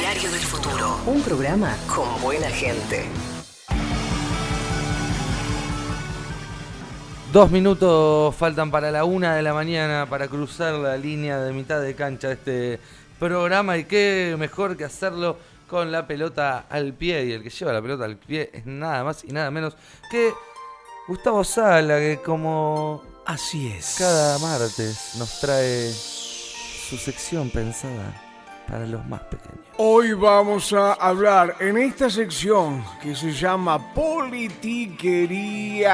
Diario del Futuro. Un programa con buena gente. 2 minutos faltan para la 1 de la mañana para cruzar la línea de mitad de cancha de este programa, y qué mejor que hacerlo con la pelota al pie, y el que lleva la pelota al pie es nada más y nada menos que Gustavo Sala, que como así es, cada martes nos trae su sección pensada para los más pequeños. Hoy vamos a hablar en esta sección que se llama Politiquerías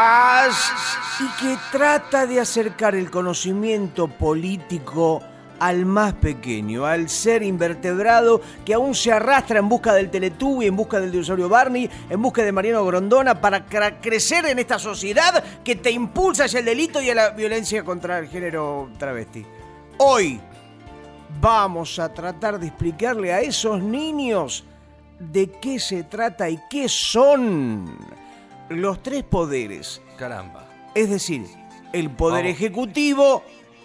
y que trata de acercar el conocimiento político al más pequeño, al ser invertebrado que aún se arrastra en busca del Teletubby, en busca del dinosaurio Barney, en busca de Mariano Grondona, para crecer en esta sociedad que te impulsa hacia el delito y a la violencia contra el género travesti. Hoy vamos a tratar de explicarle a esos niños de qué se trata y qué son los tres poderes. Caramba. Es decir, el poder ejecutivo,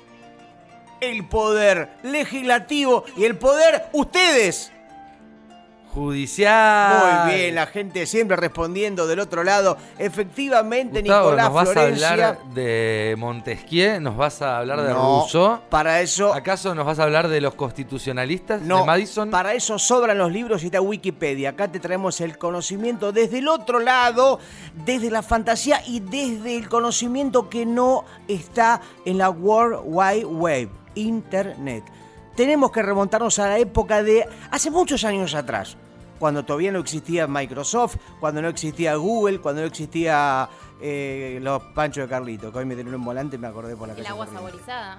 el poder legislativo y el poder ustedes. Judicial. Muy bien, la gente siempre respondiendo del otro lado. Efectivamente, Gustavo, Nicolás ¿nos vas Florencia. a hablar de Montesquieu? ¿Nos vas a hablar de Rousseau? Para eso... ¿Acaso nos vas a hablar de los constitucionalistas? No, ¿De Madison? Para eso sobran los libros y está Wikipedia. Acá te traemos el conocimiento desde el otro lado, desde la fantasía y desde el conocimiento que no está en la World Wide Web, Internet. Tenemos que remontarnos a la época de hace muchos años atrás, cuando todavía no existía Microsoft, cuando no existía Google, cuando no existía los panchos de Carlito, que hoy me dieron un volante y me acordé por la calle. ¿El agua saborizada?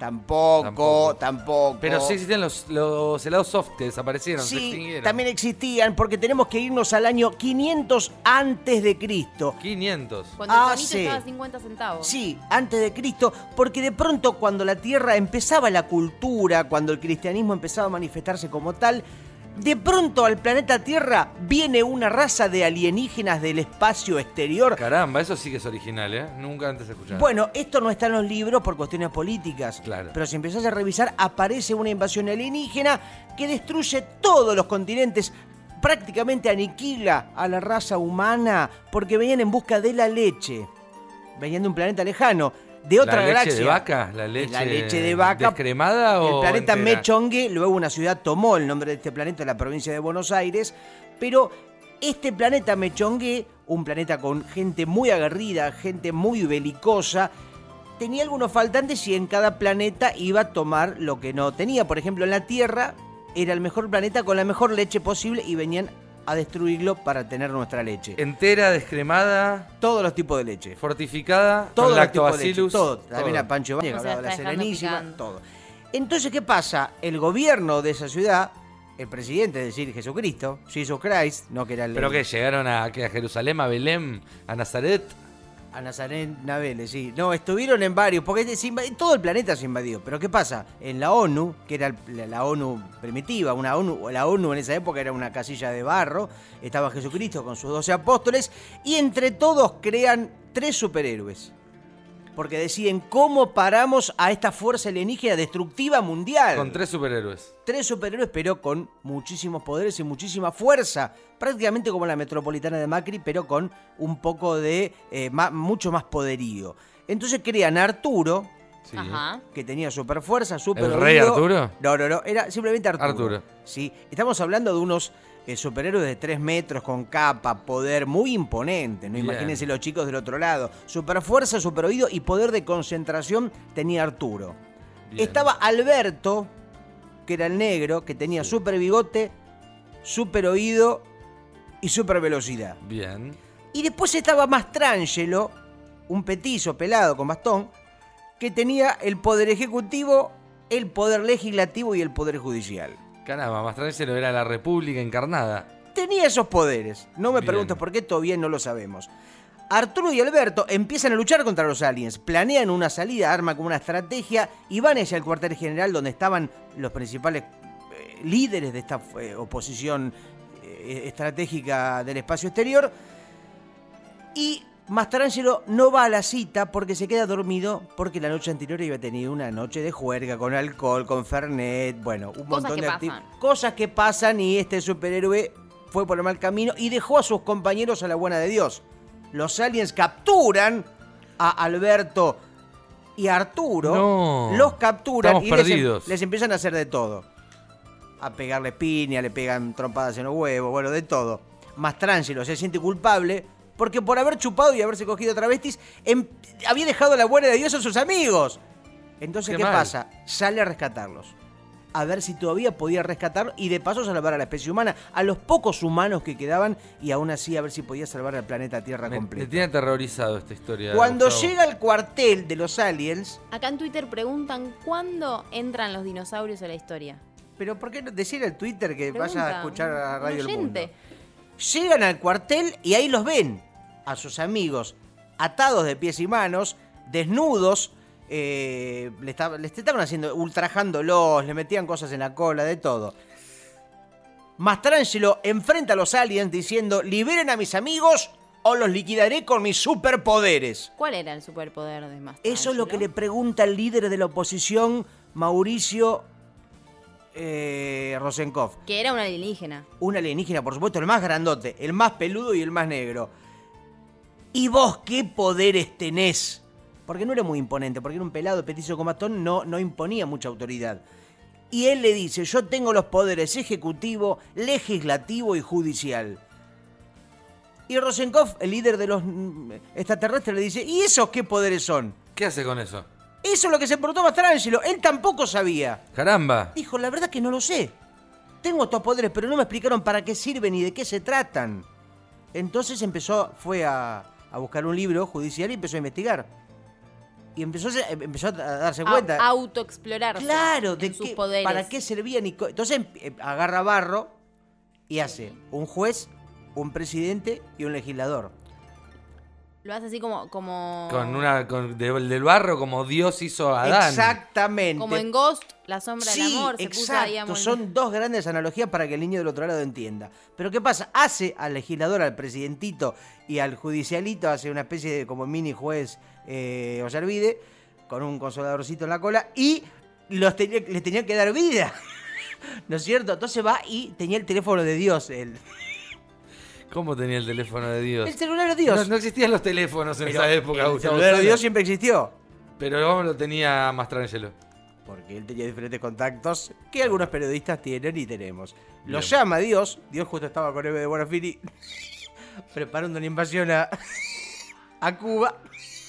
Tampoco. Pero sí existían los helados soft que desaparecieron, se Sí, extinguieron. también existían, porque tenemos que irnos al año 500 antes de Cristo. 500. Cuando el tonito estaba a 50 centavos. Sí, antes de Cristo, porque de pronto cuando la Tierra empezaba la cultura, cuando el cristianismo empezaba a manifestarse como tal, de pronto al planeta Tierra viene una raza de alienígenas del espacio exterior. Caramba, eso sí que es original, ¿eh? Nunca antes escuchado. Bueno, esto no está en los libros por cuestiones políticas. Claro. Pero si empezás a revisar, aparece una invasión alienígena que destruye todos los continentes, prácticamente aniquila a la raza humana porque venían en busca de la leche. Venían de un planeta lejano. De otra galaxia. ¿La leche de vaca? ¿La leche de vaca descremada o el planeta entera? Mechongue, luego una ciudad tomó el nombre de este planeta, la provincia de Buenos Aires, pero este planeta Mechongue, un planeta con gente muy aguerrida, gente muy belicosa, tenía algunos faltantes y en cada planeta iba a tomar lo que no tenía. Por ejemplo, en la Tierra era el mejor planeta con la mejor leche posible y venían a destruirlo para tener nuestra leche. Entera, descremada, Todos los tipos de leche. fortificada, Todos con los tipos de leche, lactobacillus. todo. También a Pancho Ibañez, que O sea, hablaba de la está dejando Serenísima, picando. todo. Entonces, ¿qué pasa? El gobierno de esa ciudad, el presidente, es decir, Jesucristo, Jesus Christ, no que era el... ¿Pero qué? ¿Llegaron a Jerusalén, a Belén, a Nazaret? A Nazaret Navele, sí. No, estuvieron en varios, porque todo el planeta se invadió. Pero ¿qué pasa? En la ONU, que era la ONU primitiva, la ONU en esa época era una casilla de barro, estaba Jesucristo con sus 12 apóstoles, y entre todos crean 3 superhéroes. Porque deciden cómo paramos a esta fuerza alienígena destructiva mundial. Con 3 superhéroes. 3 superhéroes, pero con muchísimos poderes y muchísima fuerza. Prácticamente como la Metropolitana de Macri, pero con un poco de... mucho más poderío. Entonces crean a Arturo, Sí. Ajá. que tenía super fuerza, super ¿El rey oído. Arturo? No, era simplemente Arturo. Arturo. Sí, estamos hablando de unos superhéroes de 3 metros con capa, poder muy imponente, ¿no? Bien. Imagínense los chicos del otro lado. Super fuerza, super oído y poder de concentración tenía Arturo. Bien. Estaba Alberto, que era el negro, que tenía super bigote, super oído y super velocidad. Bien. Y después estaba Mastrangelo, un petizo pelado con bastón, que tenía el poder ejecutivo, el poder legislativo y el poder judicial. Caramba, Mastrangelo era la República encarnada. Tenía esos poderes. No me Bien. preguntes por qué, todavía no lo sabemos. Arturo y Alberto empiezan a luchar contra los aliens, planean una salida, arman como una estrategia y van hacia el cuartel general donde estaban los principales líderes de esta oposición estratégica del espacio exterior. Y Mastrangelo no va a la cita porque se queda dormido porque la noche anterior había tenido una noche de juerga con alcohol, con fernet, bueno, un montón de cosas que pasan y este superhéroe fue por el mal camino y dejó a sus compañeros a la buena de Dios. Los aliens capturan a Alberto y a Arturo, los capturan y les empiezan a hacer de todo. A pegarle piña, le pegan trompadas en los huevos, bueno, de todo. Mastrangelo se siente culpable porque por haber chupado y haberse cogido travestis, había dejado a la buena de Dios a sus amigos. Entonces, ¿qué pasa? Sale a rescatarlos. A ver si todavía podía rescatar y de paso salvar a la especie humana, a los pocos humanos que quedaban y aún así a ver si podía salvar al planeta Tierra completo. Me tiene aterrorizado esta historia. Cuando Gustavo llega al cuartel de los aliens... Acá en Twitter preguntan ¿cuándo entran los dinosaurios a la historia? Pero ¿por qué no decirle al Twitter que vaya a escuchar a Radio El Mundo? Llegan al cuartel y ahí los ven a sus amigos atados de pies y manos, desnudos, le estaban haciendo, ultrajándolos, le metían cosas en la cola, de todo. Mastrangelo enfrenta a los aliens diciendo: liberen a mis amigos o los liquidaré con mis superpoderes. ¿Cuál era el superpoder de Mastrangelo? Eso es lo que le pregunta el líder de la oposición, Mauricio Rosenkopf. Que era un alienígena. Un alienígena, por supuesto, el más grandote, el más peludo y el más negro. ¿Y vos qué poderes tenés? Porque no era muy imponente, porque era un pelado petizo con bastón, no imponía mucha autoridad. Y él le dice: yo tengo los poderes ejecutivo, legislativo y judicial. Y Rosenkopf, el líder de los extraterrestres, le dice: ¿y esos qué poderes son? ¿Qué hace con eso? Eso es lo que se preguntó Mastrangelo. Él tampoco sabía. ¡Caramba! Dijo: la verdad que no lo sé. Tengo estos poderes, pero no me explicaron para qué sirven y de qué se tratan. Entonces fue a buscar un libro judicial y empezó a investigar. Y empezó a darse cuenta. A autoexplorarse. Claro, de sus poderes. Para qué servían. Entonces agarra barro y hace un juez, un presidente y un legislador. Lo hace así como... del barro, como Dios hizo a Adán. Exactamente. Como en Ghost, la sombra del amor. Sí, exacto. Son dos grandes analogías para que el niño del otro lado entienda. Pero ¿qué pasa? Hace al legislador, al presidentito y al judicialito, hace una especie de como mini juez Ollarvide, con un consoladorcito en la cola, y les tenía que dar vida. ¿No es cierto? Entonces va y tenía el teléfono de Dios, él. ¿Cómo tenía el teléfono de Dios? El celular de Dios. No existían los teléfonos en esa época. El celular de Dios siempre existió. Pero ¿cómo lo tenía Mastrangelo? Porque él tenía diferentes contactos que algunos periodistas tienen y tenemos. Bien. Lo llama Dios. Dios justo estaba con Eve de Bonafini preparando una invasión a Cuba.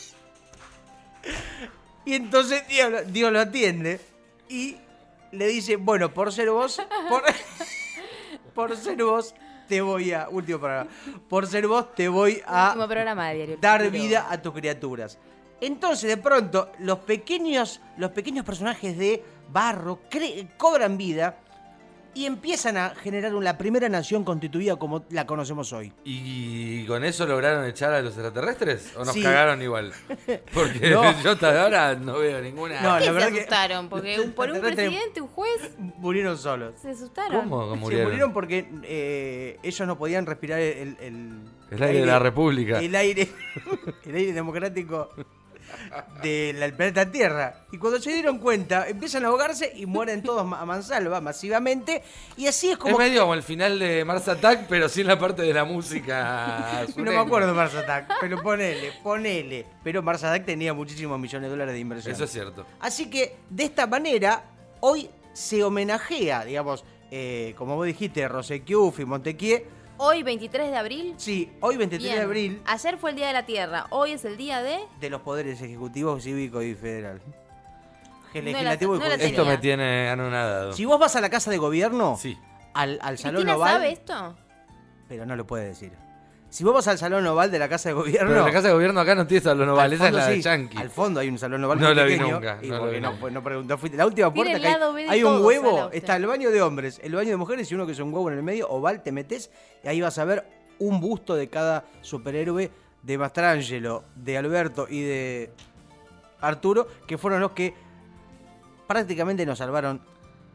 Y entonces Dios lo atiende y le dice: bueno, por ser vos, por ser vos, te voy a... Último programa. Por ser vos, te voy a último programa de Diario dar vida a tus criaturas. Entonces, de pronto, los pequeños personajes de barro cobran vida y empiezan a generar la primera nación constituida como la conocemos hoy. ¿Y con eso lograron echar a los extraterrestres? ¿O nos Sí. cagaron igual? Porque No. yo hasta ahora no veo ninguna... No, ¿Por qué la verdad se asustaron? Porque por un presidente, un juez, Murieron solos. se asustaron. ¿Cómo Se murieron? murieron porque ellos no podían respirar el aire de la República. El aire democrático del planeta Tierra. Y cuando se dieron cuenta, empiezan a ahogarse y mueren todos a mansalva, masivamente. Y así es como... Es medio como el final de Mars Attack, pero sin la parte de la música. No me acuerdo de Mars Attack, pero ponele. Pero Mars Attack tenía muchísimos millones de dólares de inversión. Eso es cierto. Así que, de esta manera, hoy se homenajea, digamos, como vos dijiste, Rosenkopf y Montequier. Hoy, 23 de abril. Sí, hoy 23 Bien. de abril, Ayer fue el Día de la Tierra. Hoy es el día de... de los poderes ejecutivo, cívico y federal. No Legislativo y la judicial. Esto tenía. me tiene anonadado. Si vos vas a la casa de gobierno, Sí. al salón ¿Cristina oval... sabe esto? Pero no lo puede decir. Si vos vas al salón oval de la casa de gobierno... Pero la casa de gobierno acá no tiene salón oval, al esa es fondo la de sí, Yankee. al fondo hay un salón oval No muy la vi pequeño, nunca, y no la porque vi no, nunca. pues no preguntó, fuiste la última Tiene puerta el que lado B de hay un todo, huevo, sala usted. está el baño de hombres, el baño de mujeres y uno que es un huevo en el medio, oval, te metes y ahí vas a ver un busto de cada superhéroe, de Mastrangelo, de Alberto y de Arturo, que fueron los que prácticamente nos salvaron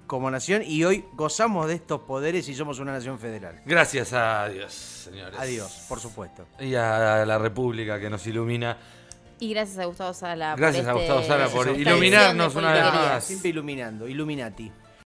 como nación y hoy gozamos de estos poderes y somos una nación federal. Gracias a Dios, señores. A Dios, por supuesto. Y a la República que nos ilumina. Y gracias a Gustavo Sala Gracias a Gustavo Sala por esta iluminarnos edición de una vez Politiquerías. más. Siempre iluminando, Illuminati.